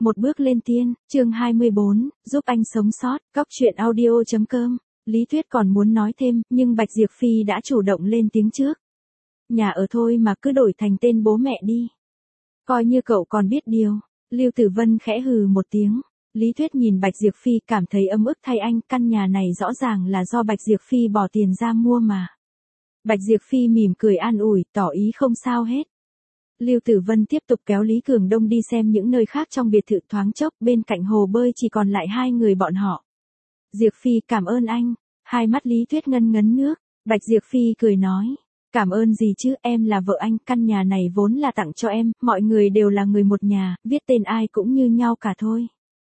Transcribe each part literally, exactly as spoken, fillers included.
Một bước lên tiên, chương hai mươi bốn, giúp anh sống sót, cóc truyện audio chấm com. Lý Tuyết còn muốn nói thêm, nhưng Bạch Diệp Phi đã chủ động lên tiếng trước. Nhà ở thôi mà cứ đổi thành tên bố mẹ đi. Coi như cậu còn biết điều. Lưu Tử Vân khẽ hừ một tiếng. Lý Tuyết nhìn Bạch Diệp Phi cảm thấy ấm ức thay anh, căn nhà này rõ ràng là do Bạch Diệp Phi bỏ tiền ra mua mà. Bạch Diệp Phi mỉm cười an ủi, tỏ ý không sao hết. Lưu Tử Vân tiếp tục kéo Lý Cường Đông đi xem những nơi khác trong biệt thự, thoáng chốc bên cạnh hồ bơi chỉ còn lại hai người bọn họ. Diệp Phi cảm ơn anh. Hai mắt Lý Tuyết ngân ngấn nước. Bạch Diệp Phi cười nói. Cảm ơn gì chứ, em là vợ anh, căn nhà này vốn là tặng cho em, mọi người đều là người một nhà, viết tên ai cũng như nhau cả thôi.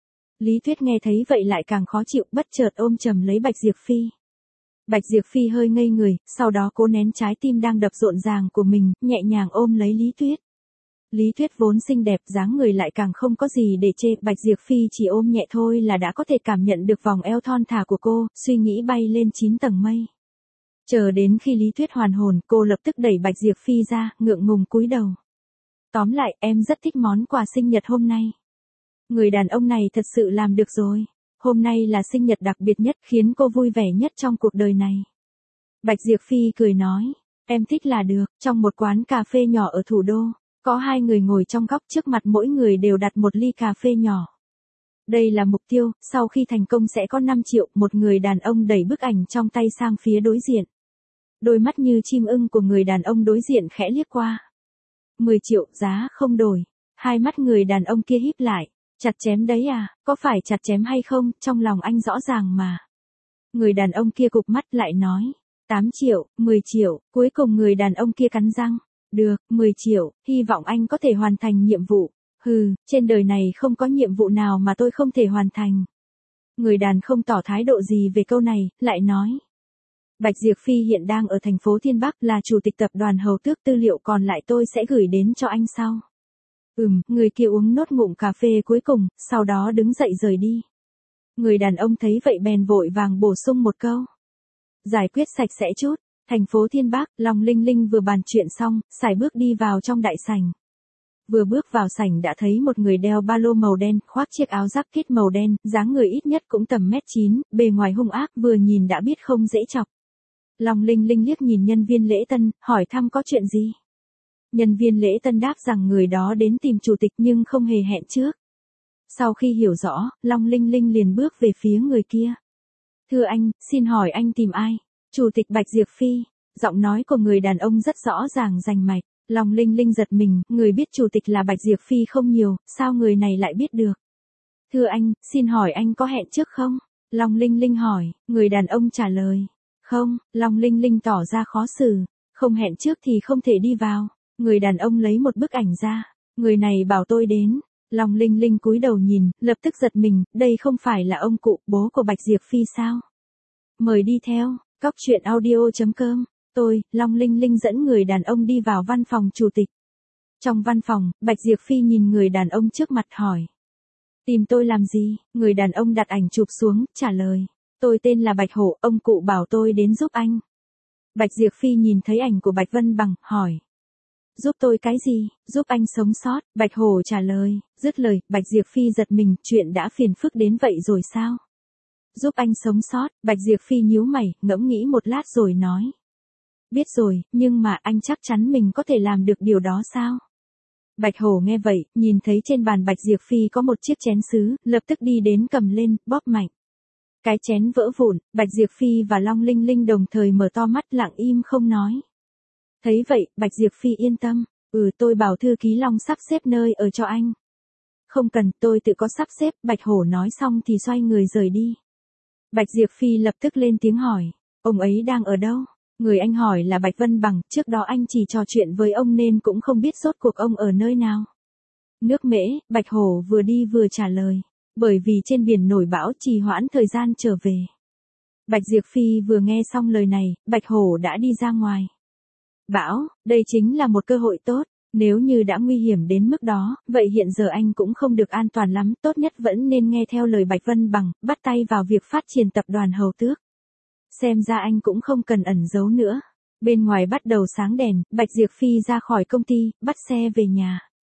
Lý Tuyết nghe thấy vậy lại càng khó chịu, bất chợt ôm chầm lấy Bạch Diệp Phi. Bạch Diệp Phi hơi ngây người, sau đó cố nén trái tim đang đập rộn ràng của mình, nhẹ nhàng ôm lấy Lý Tuyết. Lý Tuyết vốn xinh đẹp, dáng người lại càng không có gì để chê, Bạch Diệp Phi chỉ ôm nhẹ thôi là đã có thể cảm nhận được vòng eo thon thả của cô, suy nghĩ bay lên chín tầng mây. Chờ đến khi Lý Tuyết hoàn hồn, cô lập tức đẩy Bạch Diệp Phi ra, ngượng ngùng cúi đầu. Tóm lại, em rất thích món quà sinh nhật hôm nay. Người đàn ông này thật sự làm được rồi. Hôm nay là sinh nhật đặc biệt nhất, khiến cô vui vẻ nhất trong cuộc đời này. Bạch Diệp Phi cười nói, em thích là được. Trong một quán cà phê nhỏ ở thủ đô, có hai người ngồi trong góc, trước mặt mỗi người đều đặt một ly cà phê nhỏ. Đây là mục tiêu, sau khi thành công sẽ có năm triệu, một người đàn ông đẩy bức ảnh trong tay sang phía đối diện. Đôi mắt như chim ưng của người đàn ông đối diện khẽ liếc qua. mười triệu, giá không đổi. Hai mắt người đàn ông kia híp lại. Chặt chém đấy à, có phải chặt chém hay không, trong lòng anh rõ ràng mà. Người đàn ông kia cụp mắt lại nói. tám triệu, mười triệu, cuối cùng người đàn ông kia cắn răng. Được, mười triệu, hy vọng anh có thể hoàn thành nhiệm vụ. Hừ, trên đời này không có nhiệm vụ nào mà tôi không thể hoàn thành. Người đàn không tỏ thái độ gì về câu này, lại nói. Bạch Diệp Phi hiện đang ở thành phố Thiên Bắc, là chủ tịch tập đoàn Hầu Tước, tư liệu còn lại tôi sẽ gửi đến cho anh sau. Ừm, người kia uống nốt ngụm cà phê cuối cùng, sau đó đứng dậy rời đi. Người đàn ông thấy vậy bèn vội vàng bổ sung một câu. Giải quyết sạch sẽ chút. Thành phố Thiên Bắc, Long Linh Linh vừa bàn chuyện xong, sải bước đi vào trong đại sảnh. Vừa bước vào sảnh đã thấy một người đeo ba lô màu đen, khoác chiếc áo jacket màu đen, dáng người ít nhất cũng tầm mét chín, bề ngoài hung ác, vừa nhìn đã biết không dễ chọc. Long Linh Linh liếc nhìn nhân viên lễ tân, hỏi thăm có chuyện gì. Nhân viên lễ tân đáp rằng người đó đến tìm chủ tịch nhưng không hề hẹn trước. Sau khi hiểu rõ, Long Linh Linh liền bước về phía người kia. Thưa anh, xin hỏi anh tìm ai? Chủ tịch Bạch Diệp Phi. Giọng nói của người đàn ông rất rõ ràng rành mạch. Long Linh Linh giật mình, người biết chủ tịch là Bạch Diệp Phi không nhiều, sao người này lại biết được? Thưa anh, xin hỏi anh có hẹn trước không? Long Linh Linh hỏi, người đàn ông trả lời. Không, Long Linh Linh tỏ ra khó xử. Không hẹn trước thì không thể đi vào. Người đàn ông lấy một bức ảnh ra. Người này bảo tôi đến. Long Linh Linh cúi đầu nhìn, lập tức giật mình, đây không phải là ông cụ, bố của Bạch Diệp Phi sao? Mời đi theo, cóc truyện audio chấm com. Tôi, Long Linh Linh dẫn người đàn ông đi vào văn phòng chủ tịch. Trong văn phòng, Bạch Diệp Phi nhìn người đàn ông trước mặt hỏi. Tìm tôi làm gì? Người đàn ông đặt ảnh chụp xuống, trả lời. Tôi tên là Bạch Hổ, ông cụ bảo tôi đến giúp anh. Bạch Diệp Phi nhìn thấy ảnh của Bạch Vân Bằng, hỏi. Giúp tôi cái gì? Giúp anh sống sót, Bạch Hổ trả lời. Dứt lời, Bạch Diệp Phi giật mình, chuyện đã phiền phức đến vậy rồi sao? Giúp anh sống sót, Bạch Diệp Phi nhíu mày, ngẫm nghĩ một lát rồi nói. Biết rồi, nhưng mà anh chắc chắn mình có thể làm được điều đó sao? Bạch Hổ nghe vậy, nhìn thấy trên bàn Bạch Diệp Phi có một chiếc chén sứ, lập tức đi đến cầm lên, bóp mạnh. Cái chén vỡ vụn, Bạch Diệp Phi và Long Linh Linh đồng thời mở to mắt lặng im không nói. Thấy vậy, Bạch Diệp Phi yên tâm, ừ tôi bảo thư ký Long sắp xếp nơi ở cho anh. Không cần, tôi tự có sắp xếp, Bạch Hổ nói xong thì xoay người rời đi. Bạch Diệp Phi lập tức lên tiếng hỏi, ông ấy đang ở đâu? Người anh hỏi là Bạch Vân Bằng, trước đó anh chỉ trò chuyện với ông nên cũng không biết rốt cuộc ông ở nơi nào. Nước Mễ, Bạch Hổ vừa đi vừa trả lời, bởi vì trên biển nổi bão trì hoãn thời gian trở về. Bạch Diệp Phi vừa nghe xong lời này, Bạch Hổ đã đi ra ngoài. Bão, đây chính là một cơ hội tốt, nếu như đã nguy hiểm đến mức đó, vậy hiện giờ anh cũng không được an toàn lắm, tốt nhất vẫn nên nghe theo lời Bạch Vân Bằng, bắt tay vào việc phát triển tập đoàn Hầu Tước. Xem ra anh cũng không cần ẩn giấu nữa. Bên ngoài bắt đầu sáng đèn, Bạch Diệp Phi ra khỏi công ty, bắt xe về nhà.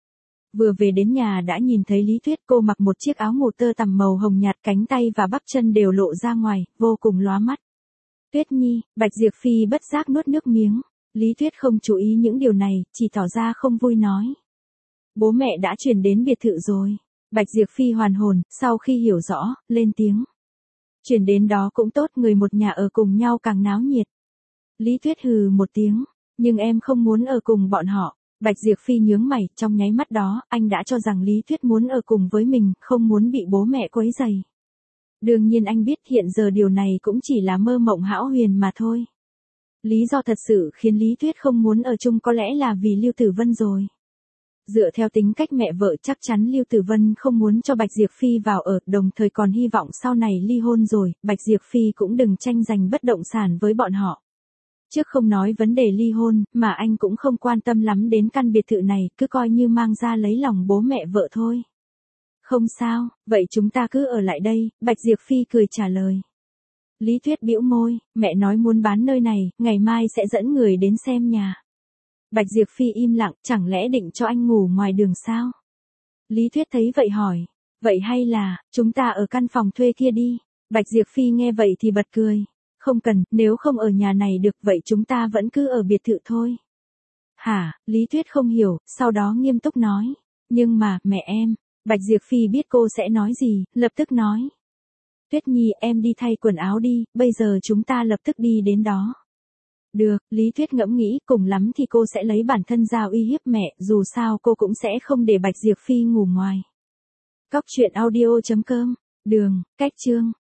Vừa về đến nhà đã nhìn thấy Lý Tuyết, cô mặc một chiếc áo ngủ tơ tằm màu hồng nhạt, cánh tay và bắp chân đều lộ ra ngoài, vô cùng lóa mắt. Tuyết Nhi, Bạch Diệp Phi bất giác nuốt nước miếng. Lý Tuyết không chú ý những điều này, chỉ tỏ ra không vui nói. Bố mẹ đã chuyển đến biệt thự rồi. Bạch Diệp Phi hoàn hồn, sau khi hiểu rõ, lên tiếng. Chuyển đến đó cũng tốt, người một nhà ở cùng nhau càng náo nhiệt. Lý Tuyết hừ một tiếng, nhưng em không muốn ở cùng bọn họ. Bạch Diệp Phi nhướng mày, trong nháy mắt đó, anh đã cho rằng Lý Tuyết muốn ở cùng với mình, không muốn bị bố mẹ quấy rầy. Đương nhiên anh biết hiện giờ điều này cũng chỉ là mơ mộng hão huyền mà thôi. Lý do thật sự khiến Lý Tuyết không muốn ở chung có lẽ là vì Lưu Tử Vân rồi. Dựa theo tính cách mẹ vợ chắc chắn Lưu Tử Vân không muốn cho Bạch Diệp Phi vào ở, đồng thời còn hy vọng sau này ly hôn rồi, Bạch Diệp Phi cũng đừng tranh giành bất động sản với bọn họ. Trước không nói vấn đề ly hôn, mà anh cũng không quan tâm lắm đến căn biệt thự này, cứ coi như mang ra lấy lòng bố mẹ vợ thôi. Không sao, vậy chúng ta cứ ở lại đây, Bạch Diệp Phi cười trả lời. Lý Tuyết bĩu môi, mẹ nói muốn bán nơi này, ngày mai sẽ dẫn người đến xem nhà. Bạch Diệp Phi im lặng, chẳng lẽ định cho anh ngủ ngoài đường sao? Lý Tuyết thấy vậy hỏi, vậy hay là, chúng ta ở căn phòng thuê kia đi? Bạch Diệp Phi nghe vậy thì bật cười. Không cần, nếu không ở nhà này được vậy chúng ta vẫn cứ ở biệt thự thôi. Hả, Lý Tuyết không hiểu, sau đó nghiêm túc nói. Nhưng mà, mẹ em, Bạch Diệp Phi biết cô sẽ nói gì, lập tức nói. Tuyết Nhi, em đi thay quần áo đi, bây giờ chúng ta lập tức đi đến đó. Được, Lý Tuyết ngẫm nghĩ, cùng lắm thì cô sẽ lấy bản thân ra uy hiếp mẹ, dù sao cô cũng sẽ không để Bạch Diệp Phi ngủ ngoài. Cóc truyện audio chấm com, đường, cách chương.